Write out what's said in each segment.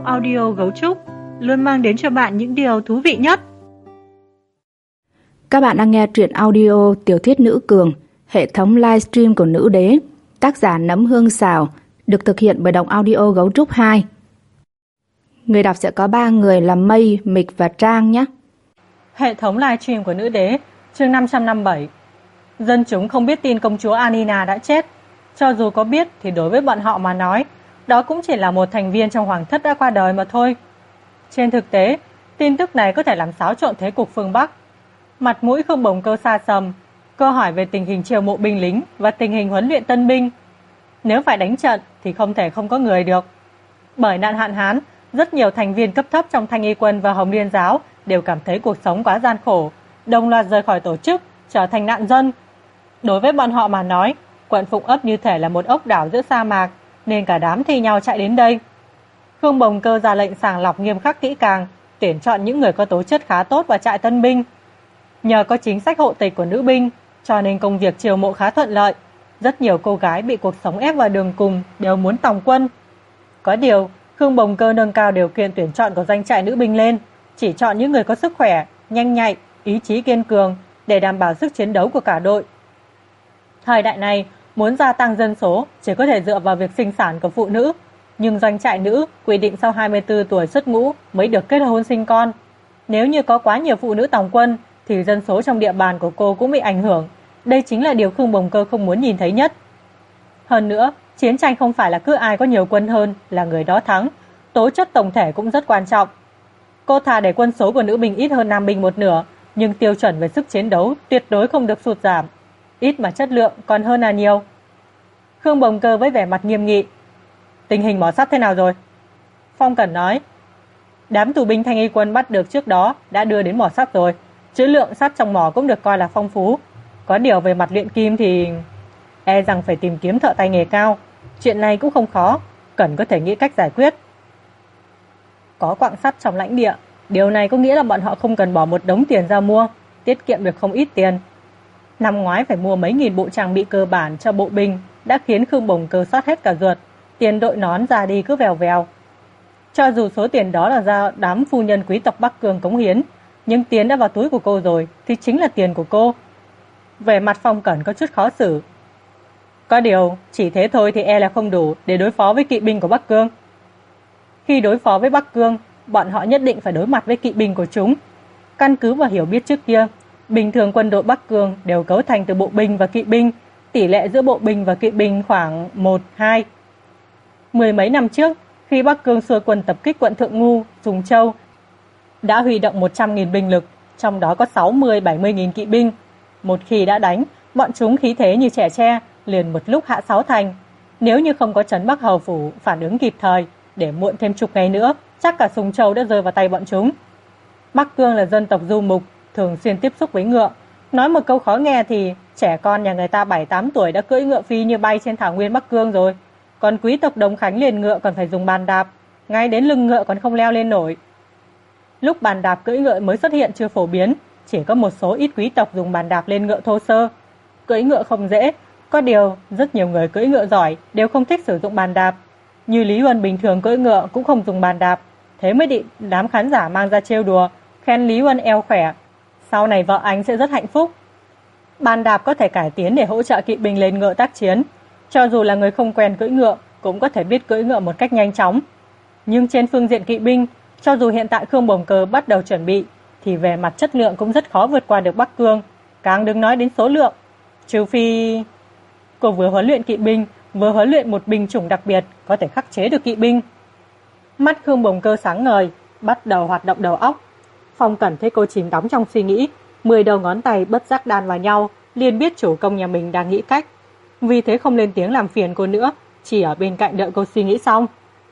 Đọc audio Gấu Trúc luôn mang đến cho bạn những điều thú vị nhất. Các bạn đang nghe truyện audio Tiểu thuyết Nữ Cường, hệ thống livestream của Nữ Đế, tác giả Nấm Hương Xào, được thực hiện bởi Đọc audio Gấu Trúc 2. Người đọc sẽ có 3 người là Mây, Mịch và Trang nhé. Hệ thống livestream của Nữ Đế, chương 557. Dân chúng không biết tin công chúa Anina đã chết. Cho dù có biết thì đối với bọn họ mà nói, đó cũng chỉ là một thành viên trong hoàng thất đã qua đời mà thôi. Trên thực tế, tin tức này có thể làm xáo trộn thế cục phương Bắc. Mặt mũi Khương Bồng Cơ xa sầm, câu hỏi về tình hình chiêu mộ binh lính và tình hình huấn luyện tân binh. Nếu phải đánh trận thì không thể không có người được. Bởi nạn hạn hán, rất nhiều thành viên cấp thấp trong Thanh Y Quân và Hồng Liên Giáo đều cảm thấy cuộc sống quá gian khổ, đồng loạt rời khỏi tổ chức, trở thành nạn dân. Đối với bọn họ mà nói, quận Phụng Ấp như thể là một ốc đảo giữa sa mạc, nên cả đám thi nhau chạy đến đây. Khương Bồng Cơ ra lệnh sàng lọc nghiêm khắc kỹ càng, tuyển chọn những người có tố chất khá tốt vào trại tân binh. Nhờ có chính sách hộ tịch của nữ binh, cho nên công việc chiêu mộ khá thuận lợi. Rất nhiều cô gái bị cuộc sống ép vào đường cùng đều muốn tòng quân. Có điều, Khương Bồng Cơ nâng cao điều kiện tuyển chọn của doanh trại nữ binh lên, chỉ chọn những người có sức khỏe, nhanh nhạy, ý chí kiên cường để đảm bảo sức chiến đấu của cả đội. Thời đại này, muốn gia tăng dân số chỉ có thể dựa vào việc sinh sản của phụ nữ, nhưng doanh trại nữ quy định sau 24 tuổi xuất ngũ mới được kết hôn sinh con. Nếu như có quá nhiều phụ nữ tòng quân thì dân số trong địa bàn của cô cũng bị ảnh hưởng. Đây chính là điều Khương Bồng Cơ không muốn nhìn thấy nhất. Hơn nữa, chiến tranh không phải là cứ ai có nhiều quân hơn là người đó thắng, tố chất tổng thể cũng rất quan trọng. Cô thà để quân số của nữ binh ít hơn nam binh một nửa, nhưng tiêu chuẩn về sức chiến đấu tuyệt đối không được sụt giảm. Ít mà chất lượng còn hơn là nhiều. Khương Bồng Cơ với vẻ mặt nghiêm nghị. Tình hình mỏ sắt thế nào rồi? Phong Cẩn nói. Đám tù binh Thanh Y Quân bắt được trước đó đã đưa đến mỏ sắt rồi. Trữ lượng sắt trong mỏ cũng được coi là phong phú. Có điều về mặt luyện kim thì e rằng phải tìm kiếm thợ tay nghề cao. Chuyện này cũng không khó, Cẩn có thể nghĩ cách giải quyết. Có quặng sắt trong lãnh địa, điều này có nghĩa là bọn họ không cần bỏ một đống tiền ra mua, tiết kiệm được không ít tiền. Năm ngoái phải mua mấy nghìn bộ trang bị cơ bản cho bộ binh đã khiến Khương Bồng Cơ xót hết cả ruột, tiền đội nón ra đi cứ vèo vèo. Cho dù số tiền đó là do đám phu nhân quý tộc Bắc Cương cống hiến, nhưng tiền đã vào túi của cô rồi thì chính là tiền của cô. Về mặt Phong Cẩn có chút khó xử. Có điều, chỉ thế thôi thì e là không đủ để đối phó với kỵ binh của Bắc Cương. Khi đối phó với Bắc Cương, bọn họ nhất định phải đối mặt với kỵ binh của chúng. Căn cứ vào hiểu biết trước kia, bình thường quân đội Bắc Cương đều cấu thành từ bộ binh và kỵ binh, tỷ lệ giữa bộ binh và kỵ binh khoảng 1-2. Mười mấy năm trước, khi Bắc Cương xua quân tập kích quận Thượng Ngu, Sùng Châu, đã huy động 100.000 binh lực, trong đó có 60-70.000 kỵ binh. Một khi đã đánh, bọn chúng khí thế như trẻ tre, liền một lúc hạ 6 thành. Nếu như không có trấn Bắc Hầu Phủ phản ứng kịp thời, để muộn thêm chục ngày nữa, chắc cả Sùng Châu đã rơi vào tay bọn chúng. Bắc Cương là dân tộc du mục, thường xuyên tiếp xúc với ngựa. Nói một câu khó nghe thì trẻ con nhà người ta 7-8 tuổi đã cưỡi ngựa phi như bay trên thảo nguyên Bắc Cương rồi. Còn quý tộc Đồng Khánh liền ngựa còn phải dùng bàn đạp, ngay đến lưng ngựa còn không leo lên nổi. Lúc bàn đạp cưỡi ngựa mới xuất hiện chưa phổ biến, chỉ có một số ít quý tộc dùng bàn đạp lên ngựa thô sơ. Cưỡi ngựa không dễ, có điều rất nhiều người cưỡi ngựa giỏi đều không thích sử dụng bàn đạp. Như Lý Huân bình thường cưỡi ngựa cũng không dùng bàn đạp, thế mới bị đám khán giả mang ra trêu đùa, khen Lý Huân eo khỏe. Sau này vợ anh sẽ rất hạnh phúc. Bàn đạp có thể cải tiến để hỗ trợ kỵ binh lên ngựa tác chiến. Cho dù là người không quen cưỡi ngựa, cũng có thể biết cưỡi ngựa một cách nhanh chóng. Nhưng trên phương diện kỵ binh, cho dù hiện tại Khương Bồng Cơ bắt đầu chuẩn bị, thì về mặt chất lượng cũng rất khó vượt qua được Bắc Cương, càng đừng nói đến số lượng. Trừ phi cô vừa huấn luyện kỵ binh, vừa huấn luyện một binh chủng đặc biệt có thể khắc chế được kỵ binh. Mắt Khương Bồng Cơ sáng ngời, bắt đầu hoạt động đầu óc. Phong Cẩn thấy cô chìm đắm trong suy nghĩ, 10 đầu ngón tay bất giác đan vào nhau, liền biết chủ công nhà mình đang nghĩ cách. Vì thế không lên tiếng làm phiền cô nữa, chỉ ở bên cạnh đợi cô suy nghĩ xong.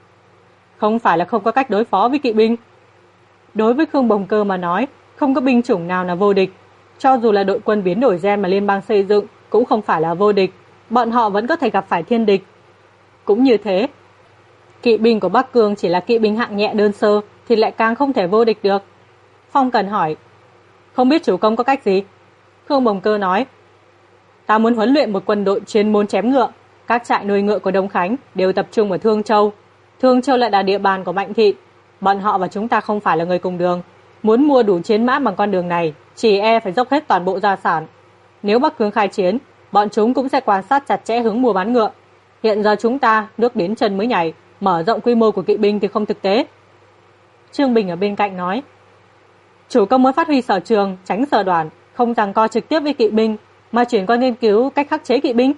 Không phải là không có cách đối phó với kỵ binh. Đối với Khương Bồng Cơ mà nói, không có binh chủng nào là vô địch. Cho dù là đội quân biến đổi gen mà liên bang xây dựng cũng không phải là vô địch, bọn họ vẫn có thể gặp phải thiên địch. Cũng như thế, kỵ binh của Bắc Cương chỉ là kỵ binh hạng nhẹ đơn sơ thì lại càng không thể vô địch được. Phong Cần hỏi, không biết chủ công có cách gì? Khương Bồng Cơ nói, ta muốn huấn luyện một quân đội chuyên môn chém ngựa. Các trại nuôi ngựa của Đông Khánh đều tập trung ở Thương Châu. Thương Châu lại là địa bàn của Mạnh thị, bọn họ và chúng ta không phải là người cùng đường. Muốn mua đủ chiến mã bằng con đường này, chỉ e phải dốc hết toàn bộ gia sản. Nếu Bắc Cương khai chiến, bọn chúng cũng sẽ quan sát chặt chẽ hướng mua bán ngựa. Hiện giờ chúng ta nước đến chân mới nhảy, mở rộng quy mô của kỵ binh thì không thực tế. Trương Bình ở bên cạnh nói, chủ công muốn phát huy sở trường, tránh sở đoàn, không giằng co trực tiếp với kỵ binh, mà chuyển qua nghiên cứu cách khắc chế kỵ binh.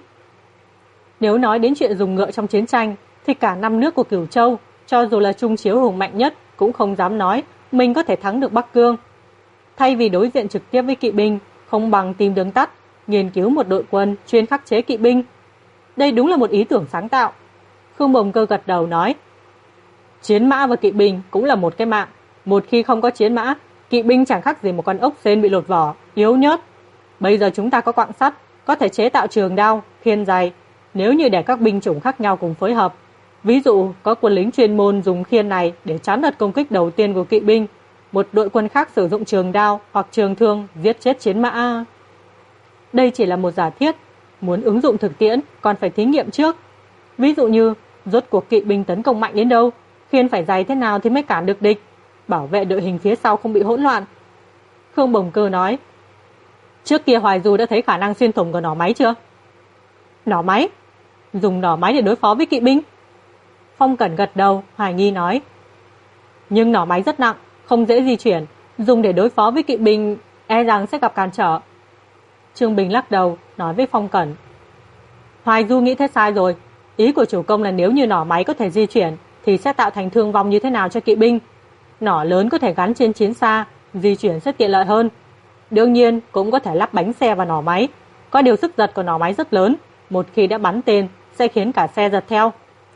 Nếu nói đến chuyện dùng ngựa trong chiến tranh, thì cả năm nước của Cửu Châu, cho dù là Trung Chiếu hùng mạnh nhất, cũng không dám nói mình có thể thắng được Bắc Cương. Thay vì đối diện trực tiếp với kỵ binh, không bằng tìm đường tắt, nghiên cứu một đội quân chuyên khắc chế kỵ binh. Đây đúng là một ý tưởng sáng tạo. Khương Bồng Cơ gật đầu nói, chiến mã và kỵ binh cũng là một cái mạng. Một khi không có chiến mã, kỵ binh chẳng khác gì một con ốc sên bị lột vỏ, yếu nhớt. Bây giờ chúng ta có quặng sắt, có thể chế tạo trường đao, khiên dày. Nếu như để các binh chủng khác nhau cùng phối hợp, ví dụ có quân lính chuyên môn dùng khiên này để chắn đợt công kích đầu tiên của kỵ binh, một đội quân khác sử dụng trường đao hoặc trường thương giết chết chiến mã. Đây chỉ là một giả thiết, muốn ứng dụng thực tiễn còn phải thí nghiệm trước. Ví dụ như rốt cuộc kỵ binh tấn công mạnh đến đâu, khiên phải dày thế nào thì mới cản được địch, bảo vệ đội hình phía sau không bị hỗn loạn. Khương Bồng Cơ nói, trước kia Hoài Du đã thấy khả năng xuyên thủng của nỏ máy chưa? Nỏ máy? Dùng nỏ máy để đối phó với kỵ binh? Phong Cẩn gật đầu, hoài nghi nói, nhưng nỏ máy rất nặng, không dễ di chuyển, dùng để đối phó với kỵ binh e rằng sẽ gặp cản trở. Trương Bình lắc đầu, nói với Phong Cẩn, Hoài Du nghĩ thế sai rồi. Ý của chủ công là nếu như nỏ máy có thể di chuyển thì sẽ tạo thành thương vong như thế nào cho kỵ binh. Nỏ lớn có thể gắn trên chiến xa, di chuyển sẽ tiện lợi hơn. Đương nhiên cũng có thể lắp bánh xe vào nỏ máy. Có điều sức giật của nỏ máy rất lớn, một khi đã bắn tên sẽ khiến cả xe giật theo.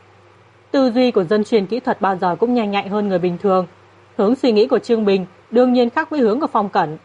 Tư duy của dân truyền kỹ thuật bao giờ cũng nhanh nhạy hơn người bình thường. Hướng suy nghĩ của Trương Bình đương nhiên khác với hướng của Phong Cẩn.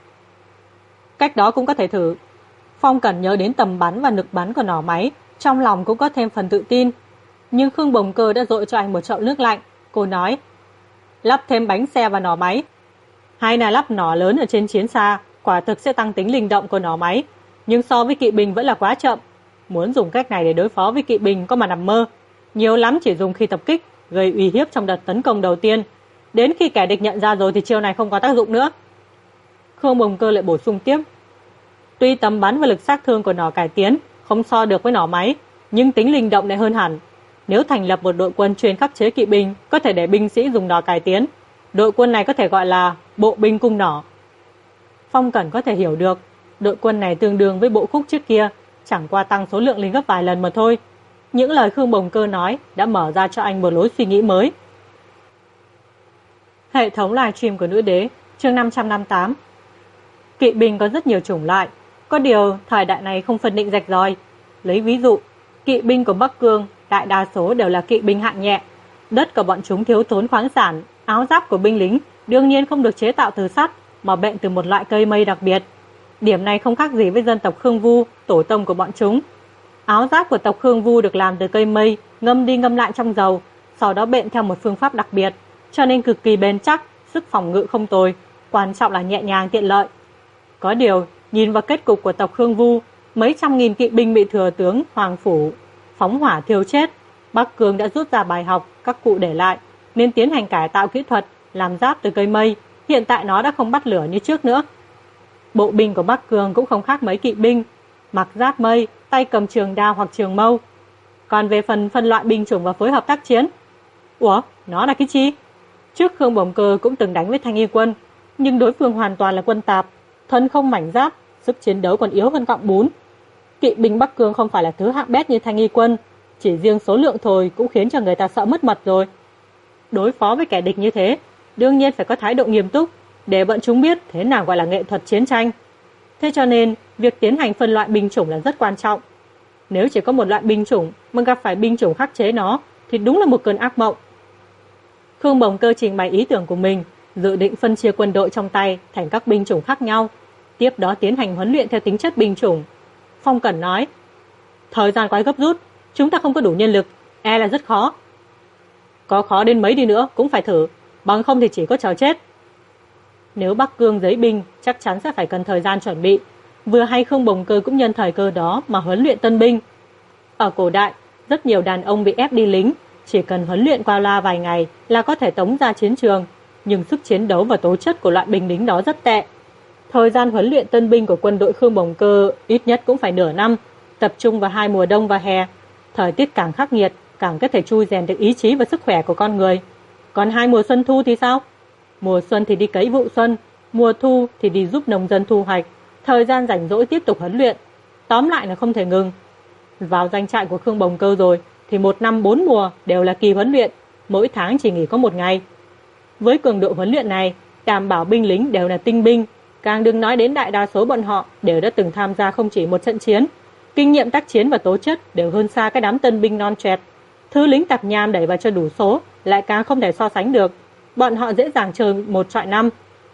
Cách đó cũng có thể thử. Phong Cẩn nhớ đến tầm bắn và lực bắn của nỏ máy, trong lòng cũng có thêm phần tự tin. Nhưng Khương Bồng Cơ đã dội cho anh một chậu nước lạnh. Cô nói, lắp thêm bánh xe vào nỏ máy, hay là lắp nỏ lớn ở trên chiến xa, quả thực sẽ tăng tính linh động của nỏ máy, nhưng so với kỵ binh vẫn là quá chậm. Muốn dùng cách này để đối phó với kỵ binh có mà nằm mơ. Nhiều lắm chỉ dùng khi tập kích, gây uy hiếp trong đợt tấn công đầu tiên. Đến khi kẻ địch nhận ra rồi thì chiêu này không có tác dụng nữa. Khương Bồng Cơ lại bổ sung tiếp, tuy tầm bắn và lực sát thương của nỏ cải tiến không so được với nỏ máy, nhưng tính linh động lại hơn hẳn. Nếu thành lập một đội quân chuyên khắc chế kỵ binh, có thể để binh sĩ dùng nỏ cải tiến. Đội quân này có thể gọi là bộ binh cung nỏ. Phong Cẩn có thể hiểu được, đội quân này tương đương với bộ khúc trước kia, chẳng qua tăng số lượng lên gấp vài lần mà thôi. Những lời Khương Bồng Cơ nói đã mở ra cho anh một lối suy nghĩ mới. Hệ thống livestream của Nữ Đế, chương 558. Kỵ binh có rất nhiều chủng loại, có điều thời đại này không phân định rạch ròi. Lấy ví dụ, kỵ binh của Bắc Cương đại đa số đều là kỵ binh hạng nhẹ. Đất của bọn chúng thiếu thốn khoáng sản, áo giáp của binh lính đương nhiên không được chế tạo từ sắt mà bện từ một loại cây mây đặc biệt. Điểm này không khác gì với dân tộc Khương Vu, tổ tông của bọn chúng. Áo giáp của tộc Khương Vu được làm từ cây mây, ngâm đi ngâm lại trong dầu, sau đó bện theo một phương pháp đặc biệt, cho nên cực kỳ bền chắc, sức phòng ngự không tồi, quan trọng là nhẹ nhàng tiện lợi. Có điều, nhìn vào kết cục của tộc Khương Vu, mấy trăm nghìn kỵ binh bị thừa tướng Hoàng Phủ phóng hỏa thiêu chết. Bắc Cương đã rút ra bài học các cụ để lại, nên tiến hành cải tạo kỹ thuật, làm giáp từ cây mây. Hiện tại nó đã không bắt lửa như trước nữa. Bộ binh của Bắc Cương cũng không khác mấy kỵ binh, mặc giáp mây, tay cầm trường đao hoặc trường mâu. Còn về phần phân loại binh chủng và phối hợp tác chiến, ủa, nó là cái chi? Trước Khương Bồng Cơ cũng từng đánh với Thanh Y quân, nhưng đối phương hoàn toàn là quân tạp, thân không mảnh giáp, sức chiến đấu còn yếu hơn cọng bún. Kỵ binh Bắc Cương không phải là thứ hạng bét như Thanh Y quân, chỉ riêng số lượng thôi cũng khiến cho người ta sợ mất mật rồi. Đối phó với kẻ địch như thế, đương nhiên phải có thái độ nghiêm túc, để bọn chúng biết thế nào gọi là nghệ thuật chiến tranh. Thế cho nên, việc tiến hành phân loại binh chủng là rất quan trọng. Nếu chỉ có một loại binh chủng mà gặp phải binh chủng khắc chế nó, thì đúng là một cơn ác mộng. Khương Bồng Cơ trình bày ý tưởng của mình, dự định phân chia quân đội trong tay thành các binh chủng khác nhau, tiếp đó tiến hành huấn luyện theo tính chất binh chủng. Phong Cẩn nói, thời gian quá gấp rút, chúng ta không có đủ nhân lực, e là rất khó. Có khó đến mấy đi nữa cũng phải thử, bằng không thì chỉ có chờ chết. Nếu Bắc Cương giấy binh, chắc chắn sẽ phải cần thời gian chuẩn bị. Vừa hay Khương Bồng Cơ cũng nhân thời cơ đó mà huấn luyện tân binh. Ở cổ đại, rất nhiều đàn ông bị ép đi lính, chỉ cần huấn luyện qua loa vài ngày là có thể tống ra chiến trường, nhưng sức chiến đấu và tố chất của loại binh lính đó rất tệ. Thời gian huấn luyện tân binh của quân đội Khương Bồng Cơ ít nhất cũng phải nửa năm, tập trung vào 2 mùa đông và hè. Thời tiết càng khắc nghiệt, càng có thể chui rèn được ý chí và sức khỏe của con người. Còn 2 mùa xuân thu thì sao? Mùa xuân thì đi cấy vụ xuân, mùa thu thì đi giúp nông dân thu hoạch, thời gian rảnh rỗi tiếp tục huấn luyện. Tóm lại là không thể ngừng. Vào doanh trại của Khương Bồng Cơ rồi thì 1 năm 4 mùa đều là kỳ huấn luyện, mỗi tháng chỉ nghỉ có 1 ngày. Với cường độ huấn luyện này, đảm bảo binh lính đều là tinh binh, càng đừng nói đến đại đa số bọn họ đều đã từng tham gia không chỉ một trận chiến. Kinh nghiệm tác chiến và tố chất đều hơn xa cái đám tân binh non trẻ. Thứ lính tạp nham đẩy vào cho đủ số lại càng không thể so sánh được. Bọn họ dễ dàng chơi 1 trọi 5.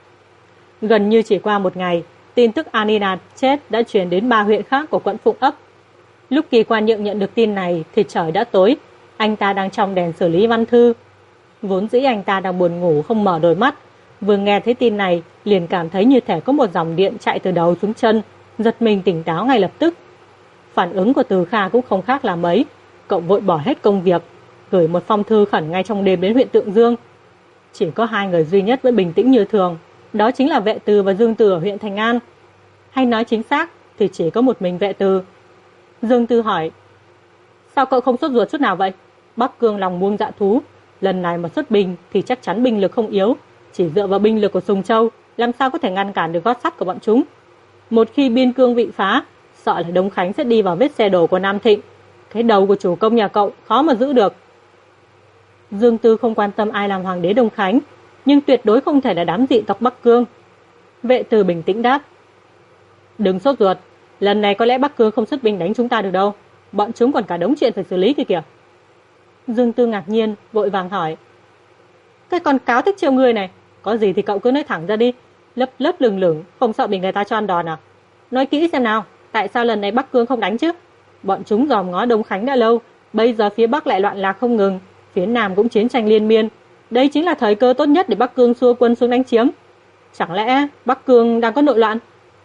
Gần như chỉ qua 1 ngày, tin tức Anina chết đã truyền đến 3 huyện khác của quận Phụng Ấp. Lúc Kỳ Quan Nhượng nhận được tin này thì trời đã tối, anh ta đang trong đèn xử lý văn thư. Vốn dĩ anh ta đang buồn ngủ không mở đôi mắt, vừa nghe thấy tin này liền cảm thấy như thể có một dòng điện chạy từ đầu xuống chân, giật mình tỉnh táo ngay lập tức. Phản ứng của Từ Kha cũng không khác là mấy, cậu vội bỏ hết công việc, gửi một phong thư khẩn ngay trong đêm đến huyện Tượng Dương. Chỉ có 2 người duy nhất vẫn bình tĩnh như thường, đó chính là Vệ Từ và Dương Từ ở huyện Thành An. Hay nói chính xác thì chỉ có một mình Vệ Từ. Dương Từ hỏi: sao cậu không sốt ruột chút nào vậy? Bắc Cương lòng buông dạ thú, lần này mà xuất binh thì chắc chắn binh lực không yếu, chỉ dựa vào binh lực của Sùng Châu làm sao có thể ngăn cản được gót sắt của bọn chúng. Một khi biên cương bị phá, sợ là Đông Khánh sẽ đi vào vết xe đổ của Nam Thịnh. Cái đầu của chủ công nhà cậu khó mà giữ được. Dương Tư không quan tâm ai làm hoàng đế Đông Khánh, nhưng tuyệt đối không thể là đám dị tộc Bắc Cương. Vệ Từ bình tĩnh đáp: đừng sốt ruột, lần này có lẽ Bắc Cương không xuất binh đánh chúng ta được đâu, bọn chúng còn cả đống chuyện phải xử lý kìa. Dương Tư ngạc nhiên vội vàng hỏi: cái con cáo thích trêu ngươi này, có gì thì cậu cứ nói thẳng ra đi, lấp lấp lửng lửng không sợ bị người ta cho ăn đòn à? Nói kỹ xem nào, tại sao lần này Bắc Cương không đánh chứ? Bọn chúng dòm ngó Đông Khánh đã lâu, bây giờ phía Bắc lại loạn lạc không ngừng, phía Nam cũng chiến tranh liên miên, đây chính là thời cơ tốt nhất để Bắc Cương xua quân xuống đánh chiếm. Chẳng lẽ Bắc Cương đang có nội loạn?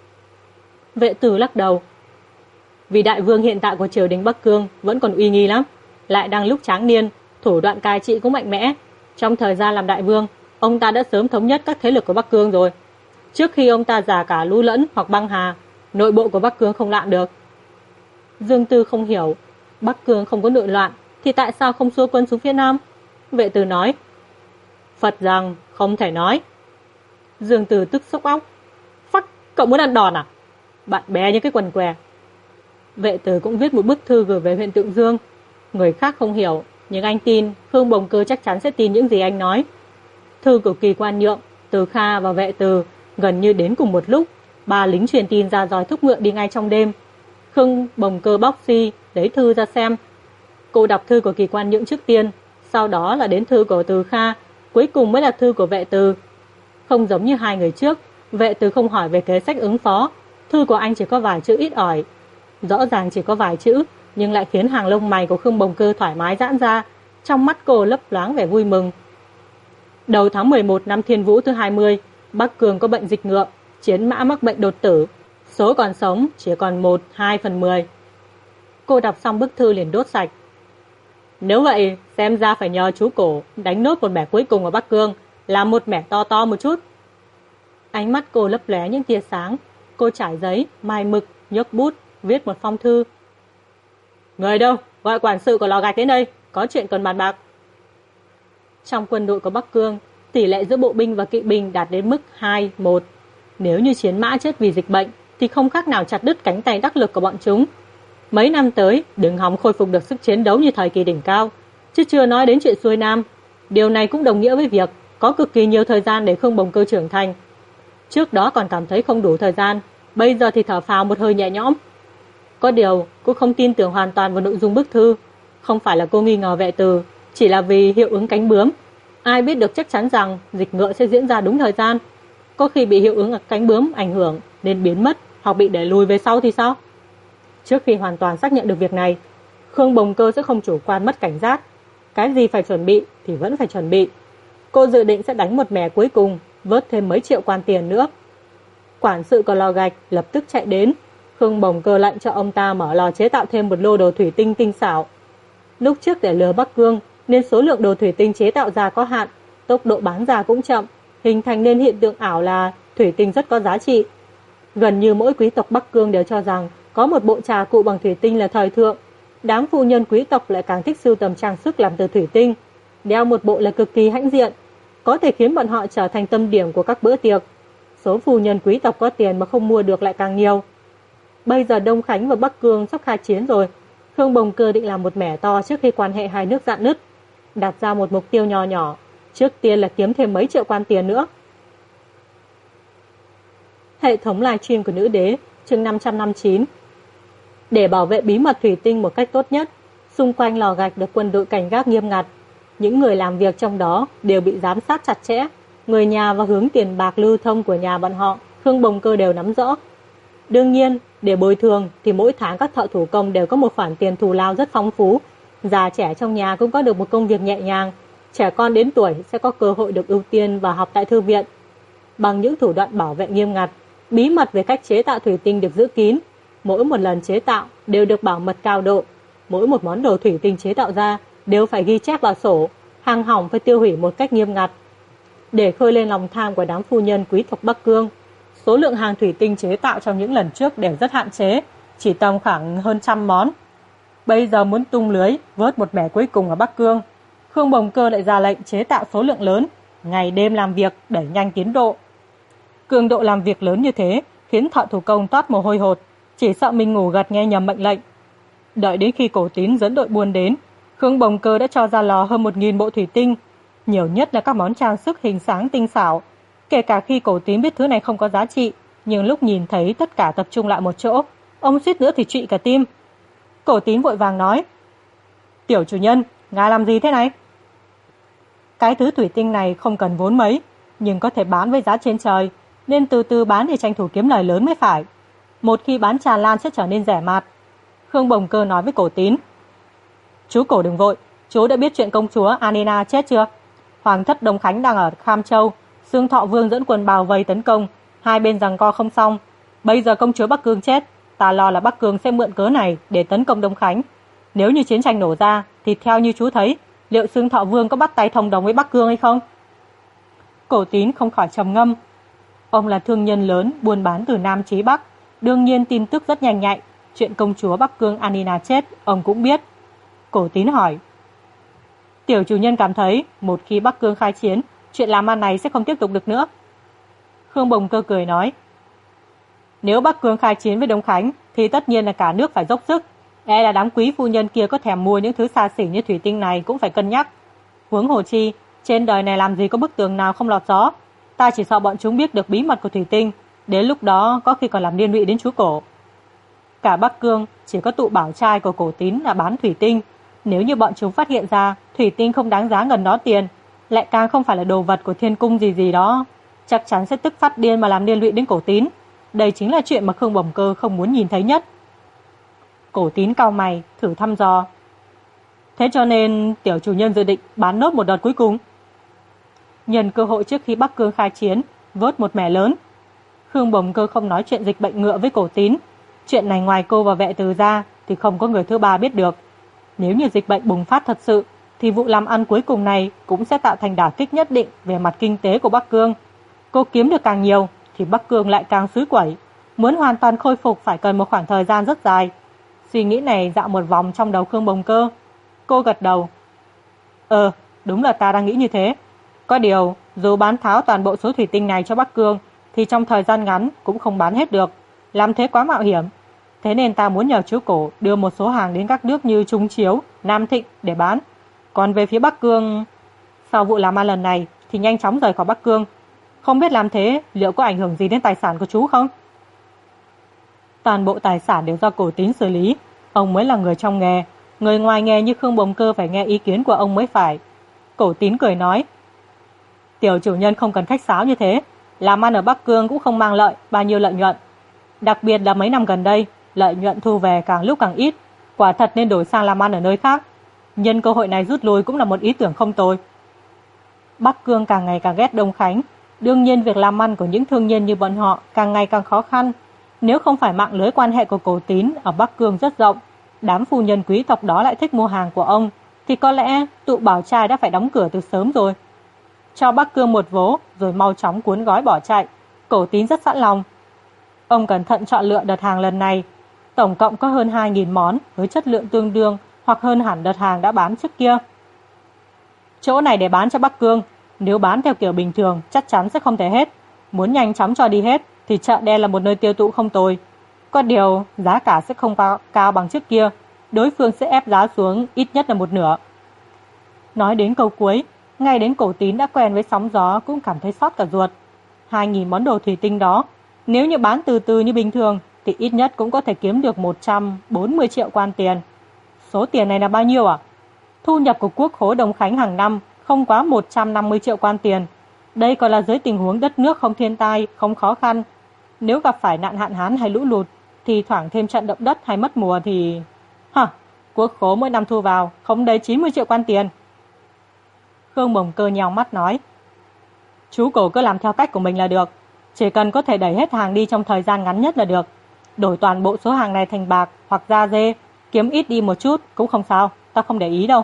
Vệ Tử lắc đầu: vì đại vương hiện tại của triều đình Bắc Cương vẫn còn uy nghi lắm, lại đang lúc tráng niên, thủ đoạn cai trị cũng mạnh mẽ. Trong thời gian làm đại vương, ông ta đã sớm thống nhất các thế lực của Bắc Cương rồi. Trước khi ông ta giả cả Lũ Lẫn hoặc Băng Hà, nội bộ của Bắc Cương không loạn được. Dương Tư không hiểu, Bắc Cương không có nội loạn thì tại sao không xua quân xuống phía Nam? Vệ Tử nói: Phật rằng không thể nói. Dương Tư tức sốc óc: phắc, cậu muốn ăn đòn à? Bạn bè như cái quần què. Vệ Tử cũng viết một bức thư gửi về huyện Tượng Dương. Người khác không hiểu, nhưng anh tin Khương Bồng Cơ chắc chắn sẽ tin những gì anh nói. Thư của Kỳ Quan Nhượng, Từ Kha và Vệ Tử gần như đến cùng một lúc. 3 lính truyền tin ra dòi thúc ngựa đi ngay trong đêm. Khương Bồng Cơ bóc xi lấy thư ra xem. Cô đọc thư của Kỳ Quan Nhượng trước tiên, sau đó là đến thư của Từ Kha, cuối cùng mới là thư của Vệ Tử. Không giống như 2 người trước, Vệ Tử không hỏi về kế sách ứng phó. Thư của anh chỉ có vài chữ ít ỏi. Rõ ràng chỉ có vài chữ, nhưng lại khiến hàng lông mày của Khương Bồng Cơ thoải mái giãn ra, trong mắt cô lấp loáng vẻ vui mừng. Đầu tháng 11 năm Thiên Vũ thứ 20, Bắc Cương có bệnh dịch ngựa, chiến mã mắc bệnh đột tử, số còn sống chỉ còn 1/2/10. Cô đọc xong bức thư liền đốt sạch. Nếu vậy, xem ra phải nhờ chú Cổ đánh nốt một mẻ cuối cùng ở Bắc Cương, làm một mẻ to to một chút. Ánh mắt cô lấp lóe những tia sáng, cô trải giấy, mài mực, nhấc bút, viết một phong thư. Người đâu? Gọi quản sự của lò gạch đến đây, có chuyện cần bàn bạc. Trong quân đội của Bắc Cương, tỷ lệ giữa bộ binh và kỵ binh đạt đến mức 2:1. Nếu như chiến mã chết vì dịch bệnh thì không khác nào chặt đứt cánh tay đắc lực của bọn chúng. Mấy năm tới, đừng hòng khôi phục được sức chiến đấu như thời kỳ đỉnh cao, chứ chưa nói đến chuyện xuôi Nam. Điều này cũng đồng nghĩa với việc có cực kỳ nhiều thời gian để Khương Bồng Cơ trưởng thành. Trước đó còn cảm thấy không đủ thời gian, bây giờ thì thở phào một hơi nhẹ nhõm. Có điều, cô không tin tưởng hoàn toàn vào nội dung bức thư. Không phải là cô nghi ngờ Vệ Tử, chỉ là vì hiệu ứng cánh bướm. Ai biết được chắc chắn rằng dịch ngựa sẽ diễn ra đúng thời gian. Có khi bị hiệu ứng cánh bướm ảnh hưởng nên biến mất hoặc bị đẩy lùi về sau thì sao? Trước khi hoàn toàn xác nhận được việc này, Khương Bồng Cơ sẽ không chủ quan mất cảnh giác. Cái gì phải chuẩn bị thì vẫn phải chuẩn bị. Cô dự định sẽ đánh một mẻ cuối cùng, vớt thêm mấy triệu quan tiền nữa. Quản sự của lò gạch lập tức chạy đến. Khương Bồng Cơ lệnh cho ông ta mở lò chế tạo thêm một lô đồ thủy tinh tinh xảo. Lúc trước để lừa Bắc Cương, nên số lượng đồ thủy tinh chế tạo ra có hạn, tốc độ bán ra cũng chậm, hình thành nên hiện tượng ảo là thủy tinh rất có giá trị. Gần như mỗi quý tộc Bắc Cương đều cho rằng có một bộ trà cụ bằng thủy tinh là thời thượng. Đám phu nhân quý tộc lại càng thích sưu tầm trang sức làm từ thủy tinh. Đeo một bộ là cực kỳ hãnh diện, có thể khiến bọn họ trở thành tâm điểm của các bữa tiệc. Số phu nhân quý tộc có tiền mà không mua được lại càng nhiều. Bây giờ Đông Khánh và Bắc Cương sắp khai chiến rồi. Khương Bồng Cơ định làm một mẻ to trước khi quan hệ hai nước rạn nứt, đặt ra một mục tiêu nhỏ nhỏ, trước tiên là kiếm thêm mấy triệu quan tiền nữa. Hệ thống livestream của nữ đế, chương 559. Để bảo vệ bí mật thủy tinh một cách tốt nhất, xung quanh lò gạch được quân đội cảnh gác nghiêm ngặt. Những người làm việc trong đó đều bị giám sát chặt chẽ. Người nhà và hướng tiền bạc lưu thông của nhà bọn họ, Khương Bồng Cơ đều nắm rõ. Đương nhiên, để bồi thường thì mỗi tháng các thợ thủ công đều có một khoản tiền thù lao rất phong phú. Già trẻ trong nhà cũng có được một công việc nhẹ nhàng. Trẻ con đến tuổi sẽ có cơ hội được ưu tiên vào học tại thư viện. Bằng những thủ đoạn bảo vệ nghiêm ngặt, bí mật về cách chế tạo thủy tinh được giữ kín. Mỗi một lần chế tạo đều được bảo mật cao độ. Mỗi một món đồ thủy tinh chế tạo ra đều phải ghi chép vào sổ, hàng hỏng phải tiêu hủy một cách nghiêm ngặt. Để khơi lên lòng tham của đám phu nhân quý tộc Bắc Cương, số lượng hàng thủy tinh chế tạo trong những lần trước đều rất hạn chế, chỉ tầm khoảng hơn 100 món. Bây giờ muốn tung lưới vớt một mẻ cuối cùng ở Bắc Cương, Khương Bồng Cơ lại ra lệnh chế tạo số lượng lớn, ngày đêm làm việc đẩy nhanh tiến độ. Cường độ làm việc lớn như thế khiến thợ thủ công toát mồ hôi hột, chỉ sợ mình ngủ gật nghe nhầm mệnh lệnh. Đợi đến khi Cổ Tín dẫn đội buôn đến, Khương Bồng Cơ đã cho ra lò hơn 1.000 bộ thủy tinh, nhiều nhất là các món trang sức hình sáng tinh xảo. Kể cả khi Cổ Tín biết thứ này không có giá trị, nhưng lúc nhìn thấy tất cả tập trung lại một chỗ, ông suýt nữa thì trụy cả tim. Cổ Tín vội vàng nói: "Tiểu chủ nhân, ngài làm gì thế này?" "Cái thứ thủy tinh này không cần vốn mấy, nhưng có thể bán với giá trên trời, nên từ từ bán để tranh thủ kiếm lời lớn mới phải. Một khi bán tràn lan sẽ trở nên rẻ mạt." Khương Bồng Cơ nói với Cổ Tín. "Chú Cổ đừng vội, chú đã biết chuyện công chúa Anina chết chưa? Hoàng thất Đông Khánh đang ở Kham Châu, Xương Thọ Vương dẫn quân bao vây tấn công, hai bên giằng co không xong. Bây giờ công chúa Bắc Cương chết, ta lo là Bắc Cương sẽ mượn cớ này để tấn công Đông Khánh. Nếu như chiến tranh nổ ra, thì theo như chú thấy, liệu Xương Thọ Vương có bắt tay thông đồng với Bắc Cương hay không?" Cổ Tín không khỏi trầm ngâm. Ông là thương nhân lớn buôn bán từ Nam chí Bắc, đương nhiên tin tức rất nhanh nhạy. Chuyện công chúa Bắc Cương Anina chết, ông cũng biết. Cổ Tín hỏi: "Tiểu chủ nhân cảm thấy một khi Bắc Cương khai chiến, chuyện làm ăn này sẽ không tiếp tục được nữa?" Khương Bồng Cơ cười nói: "Nếu Bắc Cương khai chiến với Đông Khánh thì tất nhiên là cả nước phải dốc sức. E là đám quý phu nhân kia có thèm mua những thứ xa xỉ như thủy tinh này cũng phải cân nhắc. Huống hồ chi, trên đời này làm gì có bức tường nào không lọt gió. Ta chỉ sợ bọn chúng biết được bí mật của thủy tinh, đến lúc đó có khi còn làm liên lụy đến chú Cổ. Cả Bắc Cương chỉ có tụ bảo trai của Cổ Tín là bán thủy tinh. Nếu như bọn chúng phát hiện ra thủy tinh không đáng giá ngần đó tiền, lại càng không phải là đồ vật của thiên cung gì gì đó, chắc chắn sẽ tức phát điên mà làm liên lụy đến Cổ Tín. Đây chính là chuyện mà Khương Bồng Cơ không muốn nhìn thấy nhất." Cổ Tín cau mày, thử thăm dò: "Thế cho nên tiểu chủ nhân dự định bán nốt một đợt cuối cùng?" Nhân cơ hội trước khi Bắc Cương khai chiến, vớt một mẻ lớn. Khương Bồng Cơ không nói chuyện dịch bệnh ngựa với Cổ Tín. Chuyện này ngoài cô và vệ từ ra thì không có người thứ ba biết được. Nếu như dịch bệnh bùng phát thật sự, thì vụ làm ăn cuối cùng này cũng sẽ tạo thành đả kích nhất định về mặt kinh tế của Bắc Cương. Cô kiếm được càng nhiều thì Bắc Cương lại càng xúi quẩy. Muốn hoàn toàn khôi phục phải cần một khoảng thời gian rất dài. Suy nghĩ này dạo một vòng trong đầu Khương Bồng Cơ. Cô gật đầu: "Đúng là ta đang nghĩ như thế. Có điều, dù bán tháo toàn bộ số thủy tinh này cho Bắc Cương thì trong thời gian ngắn cũng không bán hết được. Làm thế quá mạo hiểm. Thế nên ta muốn nhờ chú Cổ đưa một số hàng đến các nước như Trung Chiếu, Nam Thịnh để bán. Còn về phía Bắc Cương, sau vụ làm ăn lần này thì nhanh chóng rời khỏi Bắc Cương. Không biết làm thế liệu có ảnh hưởng gì đến tài sản của chú không?" Toàn bộ tài sản đều do Cổ Tín xử lý. Ông mới là người trong nghề. Người ngoài nghề như Khương Bồng Cơ phải nghe ý kiến của ông mới phải. Cổ Tín cười nói: "Tiểu chủ nhân không cần khách sáo như thế. Làm ăn ở Bắc Cương cũng không mang bao nhiêu lợi nhuận. Đặc biệt là mấy năm gần đây, lợi nhuận thu về càng lúc càng ít. Quả thật nên đổi sang làm ăn ở nơi khác. Nhân cơ hội này rút lui cũng là một ý tưởng không tồi." Bắc Cương càng ngày càng ghét Đông Khánh. Đương nhiên việc làm ăn của những thương nhân như bọn họ càng ngày càng khó khăn. Nếu không phải mạng lưới quan hệ của Cổ Tín ở Bắc Cương rất rộng, đám phu nhân quý tộc đó lại thích mua hàng của ông, thì có lẽ tụ bảo trai đã phải đóng cửa từ sớm rồi. Cho Bắc Cương một vố rồi mau chóng cuốn gói bỏ chạy. Cổ Tín rất sẵn lòng. Ông cẩn thận chọn lựa đợt hàng lần này. Tổng cộng có hơn 2.000 món với chất lượng tương đương hoặc hơn hẳn đợt hàng đã bán trước kia. Chỗ này để bán cho Bắc Cương, nếu bán theo kiểu bình thường chắc chắn sẽ không thể hết. Muốn nhanh chóng cho đi hết thì chợ đen là một nơi tiêu thụ không tồi. Có điều giá cả sẽ không cao bằng trước kia, đối phương sẽ ép giá xuống ít nhất là một nửa. Nói đến câu cuối, ngay đến Cổ Tín đã quen với sóng gió cũng cảm thấy xót cả ruột. 2.000 món đồ thủy tinh đó, nếu như bán từ từ như bình thường thì ít nhất cũng có thể kiếm được 140 triệu quan tiền. Số tiền này là bao nhiêu ạ? Thu nhập của quốc khố Đông Khánh hàng năm không quá 150 triệu quan tiền. Đây còn là dưới tình huống đất nước không thiên tai, không khó khăn. Nếu gặp phải nạn hạn hán hay lũ lụt, thì thoảng thêm trận động đất hay mất mùa thì... quốc khố mỗi năm thu vào không đầy 90 triệu quan tiền. Khương Bồng Cơ nheo mắt nói, chú Cổ cứ làm theo cách của mình là được. Chỉ cần có thể đẩy hết hàng đi trong thời gian ngắn nhất là được. Đổi toàn bộ số hàng này thành bạc hoặc da dê, kiếm ít đi một chút cũng không sao, ta không để ý đâu.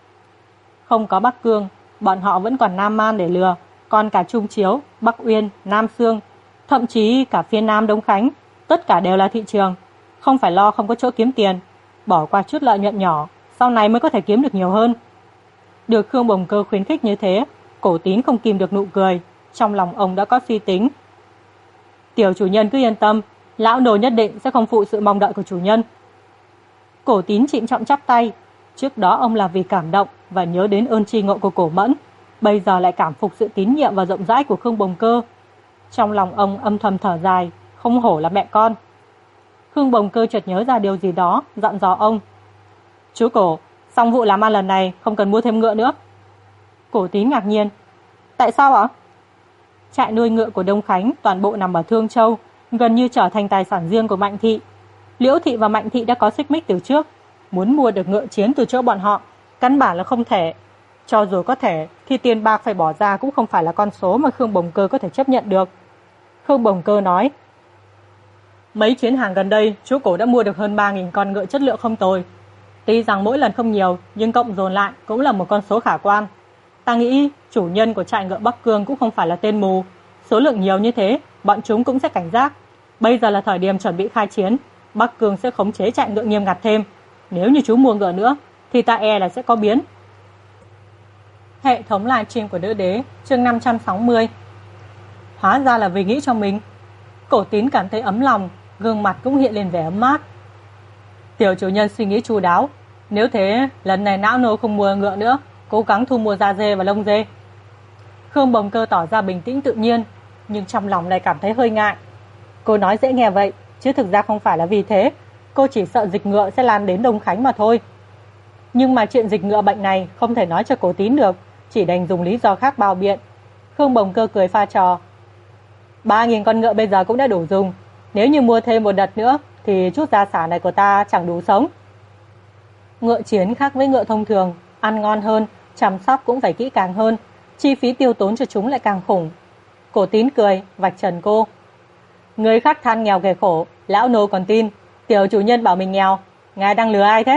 Không có Bắc Cương, bọn họ vẫn còn Nam Man để lừa, còn cả Trung Chiếu, Bắc Uyên, Nam Sương, thậm chí cả phía Nam Đông Khánh, tất cả đều là thị trường. Không phải lo không có chỗ kiếm tiền, bỏ qua chút lợi nhuận nhỏ, sau này mới có thể kiếm được nhiều hơn. Được Khương Bồng Cơ khuyến khích như thế, Cổ Tín không kìm được nụ cười, trong lòng ông đã có suy tính. Tiểu chủ nhân cứ yên tâm, lão nô nhất định sẽ không phụ sự mong đợi của chủ nhân. Cổ Tín trịnh trọng chắp tay. Trước đó ông là vì cảm động và nhớ đến ơn tri ngộ của Cổ Mẫn, bây giờ lại cảm phục sự tín nhiệm và rộng rãi của Khương Bồng Cơ. Trong lòng ông âm thầm thở dài, không hổ là mẹ con. Khương Bồng Cơ chợt nhớ ra điều gì đó, dặn dò ông. Chú Cổ, xong vụ làm ăn lần này không cần mua thêm ngựa nữa. Cổ Tín ngạc nhiên. Tại sao ạ? Trại nuôi ngựa của Đông Khánh toàn bộ nằm ở Thương Châu, gần như trở thành tài sản riêng của Mạnh Thị. Liễu Thị và Mạnh Thị đã có xích mích từ trước, muốn mua được ngựa chiến từ chỗ bọn họ căn bản là không thể. Cho dù có thể thì tiền bạc phải bỏ ra cũng không phải là con số mà Khương Bồng Cơ có thể chấp nhận được. Khương Bồng Cơ nói, mấy chuyến hàng gần đây chú Cổ đã mua được hơn 3.000 con ngựa chất lượng không tồi. Tuy rằng mỗi lần không nhiều, nhưng cộng dồn lại cũng là một con số khả quan. Ta nghĩ chủ nhân của trại ngựa Bắc Cương cũng không phải là tên mù. Số lượng nhiều như thế, bọn chúng cũng sẽ cảnh giác. Bây giờ là thời điểm chuẩn bị khai chiến, Bắc Cương sẽ khống chế trại ngựa nghiêm ngặt thêm. Nếu như chú mua ngựa nữa, thì ta e là sẽ có biến. Hệ thống livestream của Nữ Đế, chương 560. Hóa ra là vì nghĩ cho mình. Cổ Tín cảm thấy ấm lòng, gương mặt cũng hiện lên vẻ ấm áp. Tiểu chủ nhân suy nghĩ chu đáo. Nếu thế, lần này não nô không mua ngựa nữa, cố gắng thu mua da dê và lông dê. Khương Bồng Cơ tỏ ra bình tĩnh tự nhiên, nhưng trong lòng lại cảm thấy hơi ngại. Cô nói dễ nghe vậy, chứ thực ra không phải là vì thế. Cô chỉ sợ dịch ngựa sẽ lan đến Đông Khánh mà thôi. Nhưng mà chuyện dịch ngựa bệnh này không thể nói cho Cổ Tín được, chỉ đành dùng lý do khác bao biện. Khương Bồng Cơ cười pha trò. 3.000 con ngựa bây giờ cũng đã đủ dùng. Nếu như mua thêm một đợt nữa thì chút gia sản này của ta chẳng đủ sống. Ngựa chiến khác với ngựa thông thường, ăn ngon hơn, chăm sóc cũng phải kỹ càng hơn, chi phí tiêu tốn cho chúng lại càng khủng. Cổ Tín cười, vạch trần cô. Người khác than nghèo ghê khổ, lão nô còn tin. Tiểu chủ nhân bảo mình nghèo, ngài đang lừa ai thế?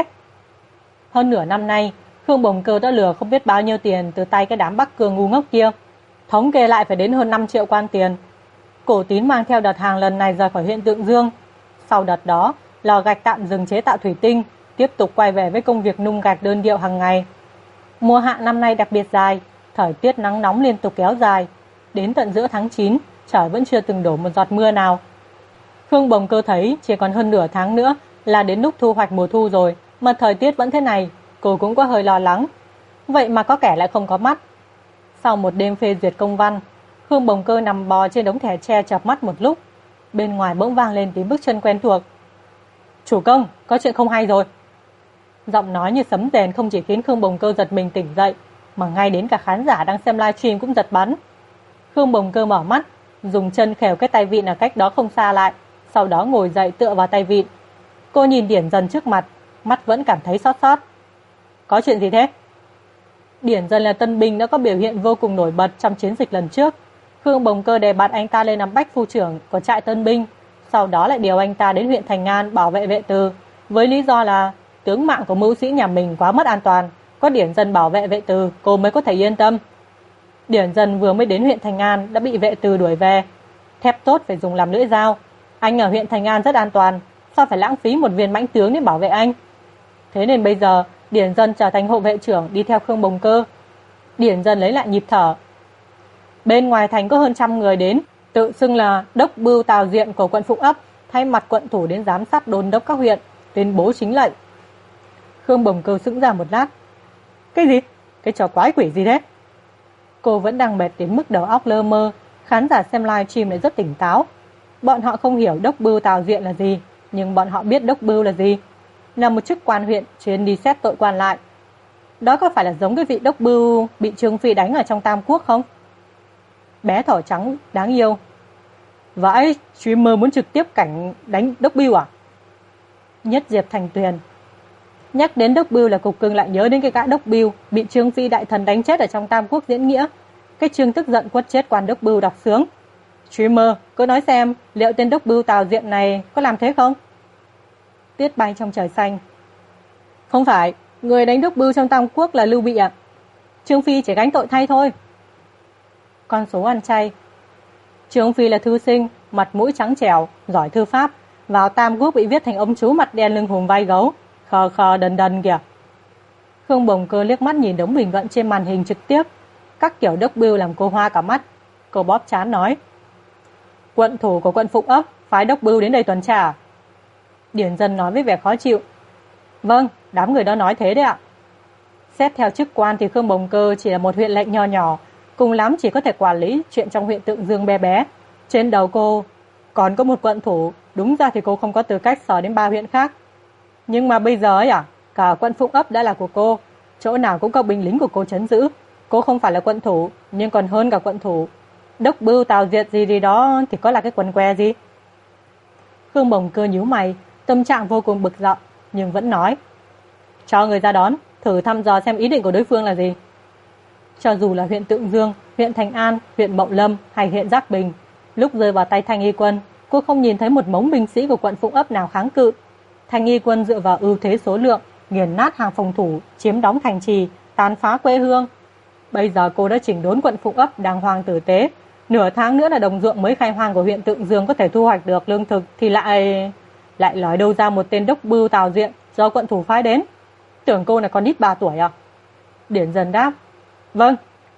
Hơn nửa năm nay, Khương Bồng Cơ đã lừa không biết bao nhiêu tiền từ tay cái đám Bắc Cương ngu ngốc kia. Thống kê lại phải đến hơn 5 triệu quan tiền. Cổ Tín mang theo đợt hàng lần này rời khỏi huyện Tượng Dương. Sau đợt đó, lò gạch tạm dừng chế tạo thủy tinh, tiếp tục quay về với công việc nung gạch đơn điệu hàng ngày. Mùa hạ năm nay đặc biệt dài, thời tiết nắng nóng liên tục kéo dài. Đến tận giữa tháng 9, trời vẫn chưa từng đổ một giọt mưa nào. Khương Bồng Cơ thấy chỉ còn hơn nửa tháng nữa là đến lúc thu hoạch mùa thu rồi, mà thời tiết vẫn thế này, cô cũng có hơi lo lắng. Vậy mà có kẻ lại không có mắt. Sau một đêm phê duyệt công văn, Khương Bồng Cơ nằm bò trên đống thẻ tre chợp mắt một lúc. Bên ngoài bỗng vang lên tiếng bước chân quen thuộc. Chủ công, có chuyện không hay rồi. Giọng nói như sấm rền không chỉ khiến Khương Bồng Cơ giật mình tỉnh dậy, mà ngay đến cả khán giả đang xem livestream cũng giật bắn. Khương Bồng Cơ mở mắt, dùng chân khều cái tay vịn ở cách đó không xa lại, sau đó ngồi dậy tựa vào tay vịn. Cô nhìn Điển Dần trước mặt, mắt vẫn cảm thấy xót xót. Có chuyện gì thế? Điển Dần là tân binh đã có biểu hiện vô cùng nổi bật trong chiến dịch lần trước. Khương Bồng Cơ đề bạt anh ta lên làm bách phu trưởng của trại tân binh, sau đó lại điều anh ta đến huyện Thành An bảo vệ vệ từ, với lý do là tướng mạng của mưu sĩ nhà mình quá mất an toàn, có Điển Dân bảo vệ Vệ Từ, cô mới có thể yên tâm. Điển Dân vừa mới đến huyện Thành An đã bị Vệ Từ đuổi về. Thép tốt phải dùng làm lưỡi dao. Anh ở huyện Thành An rất an toàn, sao phải lãng phí một viên mãnh tướng để bảo vệ anh? Thế nên bây giờ Điển Dân trở thành hộ vệ trưởng đi theo Khương Bồng Cơ. Điển Dân lấy lại nhịp thở. Bên ngoài thành có hơn 100 người đến, tự xưng là đốc bưu Tào Diện của quận Phụng Ấp, thay mặt quận thủ đến giám sát đôn đốc các huyện, tuyên bố chính lệnh. Khương Bồng Cơ sững ra một lát. Cái gì? Cái trò quái quỷ gì thế? Cô vẫn đang mệt đến mức đầu óc lơ mơ, khán giả xem live stream lại rất tỉnh táo. Bọn họ không hiểu đốc bưu Tào Diện là gì, nhưng bọn họ biết đốc bưu là gì. Là một chức quan huyện chuyên đi xét tội quan lại. Đó có phải là giống cái vị đốc bưu bị Trương Phi đánh ở trong Tam Quốc không? Bé thỏ trắng đáng yêu. Vãi, streamer muốn trực tiếp cảnh đánh đốc bưu à? Nhất Diệp Thành Tuyền. Nhắc đến đốc bưu là Cục Cưng lại nhớ đến cái gã đốc bưu bị Trương Phi đại thần đánh chết ở trong Tam Quốc diễn nghĩa. Cái Trương tức giận quất chết quan đốc bưu đọc sướng. Streamer, cứ nói xem liệu tên đốc bưu Tào Diện này có làm thế không? Tuyết bay trong trời xanh. Không phải, người đánh đốc bưu trong Tam Quốc là Lưu Bị ạ. Trương Phi chỉ gánh tội thay thôi. Con số ăn chay. Trương Phi là thư sinh, mặt mũi trắng trẻo, giỏi thư pháp, vào Tam Quốc bị viết thành ông chú mặt đen lưng hùm vai gấu, khờ khờ đần đần kìa. Khương Bồng Cơ liếc mắt nhìn đống bình luận trên màn hình trực tiếp, các kiểu đốc bưu làm cô hoa cả mắt. Cô bóp trán nói: Quận thủ của quận Phụng Ấp phái đốc bưu đến đây tuần tra. Điển Dân nói với vẻ khó chịu. Vâng, đám người đó nói thế đấy ạ. Xét theo chức quan thì Khương Bồng Cơ chỉ là một huyện lệnh nho nhỏ, cùng lắm chỉ có thể quản lý chuyện trong huyện Tượng Dương bé bé. Trên đầu cô còn có một quận thủ, đúng ra thì cô không có tư cách sở đến 3 huyện khác. Nhưng mà bây giờ ấy cả quận Phụng Ấp đã là của cô, chỗ nào cũng có binh lính của cô trấn giữ. Cô không phải là quận thủ, nhưng còn hơn cả quận thủ. Đốc bưu Tào Diệt gì đó thì có là cái quần què gì? Khương Bồng Cơ nhíu mày, tâm trạng vô cùng bực dọc, nhưng vẫn nói: Cho người ra đón, thử thăm dò xem ý định của đối phương là gì. Cho dù là huyện Tượng Dương, huyện Thành An, huyện Mậu Lâm hay huyện Giác Bình, lúc rơi vào tay Thanh Y Quân, cô không nhìn thấy một mống binh sĩ của quận Phụng Ấp nào kháng cự. Thanh Y Quân dựa vào ưu thế số lượng, nghiền nát hàng phòng thủ, chiếm đóng thành trì, tàn phá quê hương. Bây giờ cô đã chỉnh đốn quận Phụng Ấp đàng hoàng tử tế, nửa tháng nữa là đồng ruộng mới khai hoang của huyện Tượng Dương có thể thu hoạch được lương thực thì lại lòi đâu ra một tên đốc bưu Tào Diện do quận thủ phái đến. Tưởng cô là con nít 3 tuổi à? Điển Dân đáp: Vâng.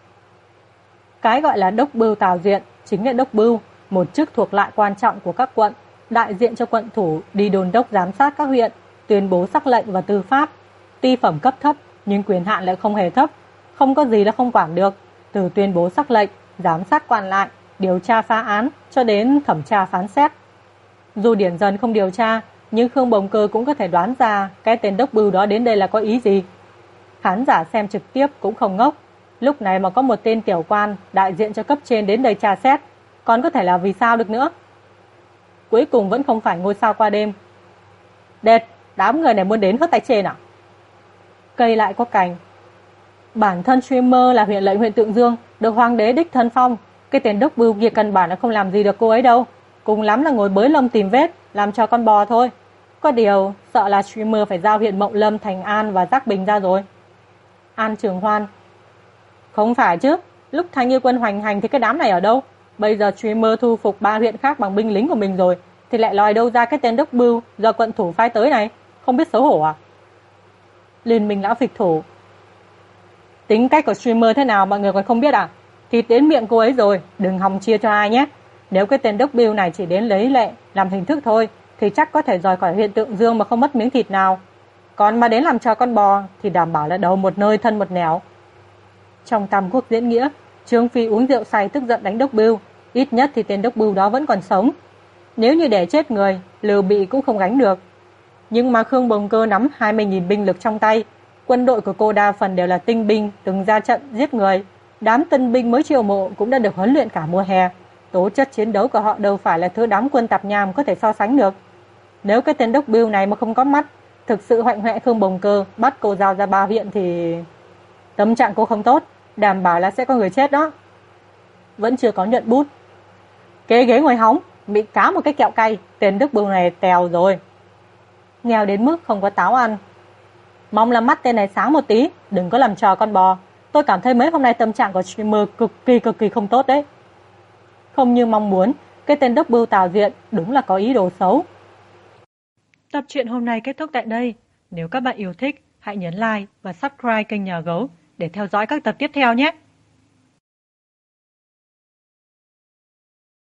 Cái gọi là đốc bưu Tào Diện chính là đốc bưu, một chức thuộc lại quan trọng của các quận, đại diện cho quận thủ đi đôn đốc giám sát các huyện, tuyên bố sắc lệnh và tư pháp. Tuy phẩm cấp thấp nhưng quyền hạn lại không hề thấp, không có gì là không quản được, từ tuyên bố sắc lệnh, giám sát quan lại, điều tra phá án cho đến thẩm tra phán xét. Dù Điển Dân không điều tra, nhưng Khương Bồng Cơ cũng có thể đoán ra cái tên đốc bưu đó đến đây là có ý gì. Khán giả xem trực tiếp cũng không ngốc, lúc này mà có một tên tiểu quan đại diện cho cấp trên đến đây tra xét, còn có thể là vì sao được nữa. Cuối cùng vẫn không phải ngôi sao qua đêm. Đệt, đám người này muốn đến hớt tay trên à? Cây lại có cành. Bản thân streamer là huyện lệnh huyện Tượng Dương, được hoàng đế đích thân phong. Cái tên đốc bưu kia căn bản là không làm gì được cô ấy đâu, cùng lắm là ngồi bới lông tìm vết, làm cho con bò thôi. Có điều sợ là streamer phải giao huyện Mậu Lâm, Thành An và Giác Bình ra rồi. An Trường Hoan: Không phải chứ, lúc Thanh Y Quân hoành hành thì cái đám này ở đâu? Bây giờ streamer thu phục 3 huyện khác bằng binh lính của mình rồi, thì lại lòi đâu ra cái tên đốc bưu do quận thủ phái tới này, không biết xấu hổ à? Liên Minh lão phịch thủ: Tính cách của streamer thế nào mọi người còn không biết à? Thịt đến miệng cô ấy rồi, đừng hòng chia cho ai nhé. Nếu cái tên đốc bưu này chỉ đến lấy lệ, làm hình thức thôi, thì chắc có thể rời khỏi huyện Tượng Dương mà không mất miếng thịt nào. Còn mà đến làm cho con bò thì đảm bảo là đầu một nơi thân một nẻo. Trong Tam Quốc diễn nghĩa, Trương Phi uống rượu say tức giận đánh đốc bưu, ít nhất thì tên đốc bưu đó vẫn còn sống. Nếu như để chết người, Lưu Bị cũng không gánh được. Nhưng mà Khương Bồng Cơ nắm 20.000 binh lực trong tay, quân đội của cô đa phần đều là tinh binh từng ra trận giết người. Đám tân binh mới chiêu mộ cũng đã được huấn luyện cả mùa hè. Tố chất chiến đấu của họ đâu phải là thứ đám quân tạp nham có thể so sánh được. Nếu cái tên đốc bưu này mà không có mắt, thực sự hoạnh hoẹ Khương Bồng Cơ bắt cô giao ra 3 huyện thì tâm trạng cô không tốt, đảm bảo là sẽ có người chết đó. Vẫn chưa có nhận bút. Kế ghế ngồi hóng, bị cá một cái kẹo cay, tên đốc bưu này tèo rồi. Nghèo đến mức không có táo ăn. Mong là mắt tên này sáng một tí, đừng có làm trò con bò. Tôi cảm thấy mấy hôm nay tâm trạng của streamer cực kỳ không tốt đấy. Không như mong muốn, cái tên đốc bưu tào diện đúng là có ý đồ xấu. Tập truyện hôm nay kết thúc tại đây. Nếu các bạn yêu thích, hãy nhấn like và subscribe kênh Nhà Gấu để theo dõi các tập tiếp theo nhé.